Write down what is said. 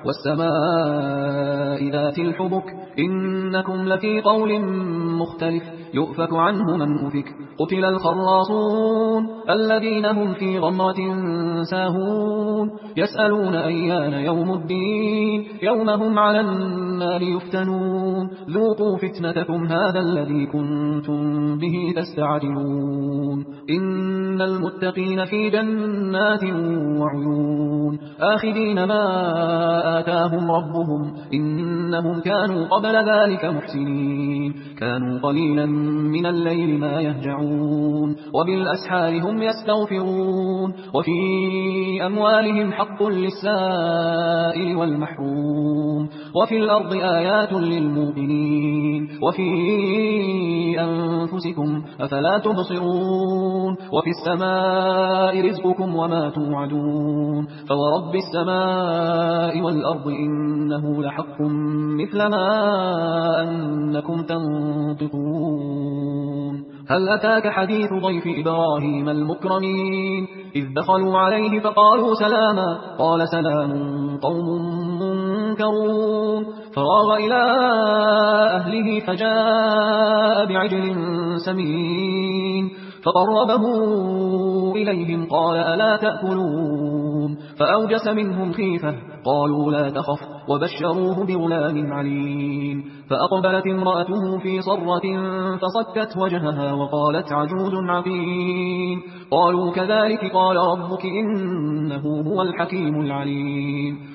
والسماء ذات الحبك إنكم لفي قول مختلف يؤفك عنه من أفك قتل الخراصون الذين هم في غمرة ساهون يسألون أيان يوم الدين يوم هم على النار يفتنون ذوقوا فتنتكم هذا الذي كنتم به تستعجلون إن المتقين في جنات وعيون آخذين ما آتاهم ربهم إنهم كانوا قبل ذلك محسنين كانوا قليلا من الليل ما يهجعون وبالأسحار هم يستغفرون وفي أموالهم حق للسائل والمحروم وفي الأرض آيات للموقنين وفي أنفسكم أفلا تبصرون وفي السماء رزقكم وما توعدون فورب السماء والأرض إنه لحق مثل ما أنكم تنطقون هل أتاك حديث ضيف إبراهيم المكرمين إذ دخلوا عليه فقالوا سلاما قال سلام قوم منكرون فراغ إلى أهله فجاء بعجل سمين فقربه إليهم قال ألا تأكلون فأوجس منهم خيفة قالوا لا تخف وبشروه بغلام عليم فأقبلت امرأته في صرة فصكت وجهها وقالت عجوز عقيم قالوا كذلك قال ربك إنه هو الحكيم العليم